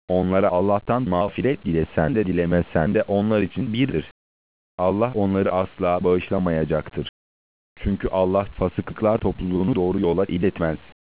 Onlara Allah'tan mağfiret dilesen de dilemesen de onlar için birdir. Allah onları asla bağışlamayacaktır. Çünkü Allah fasıklar topluluğunu doğru yola iletmez.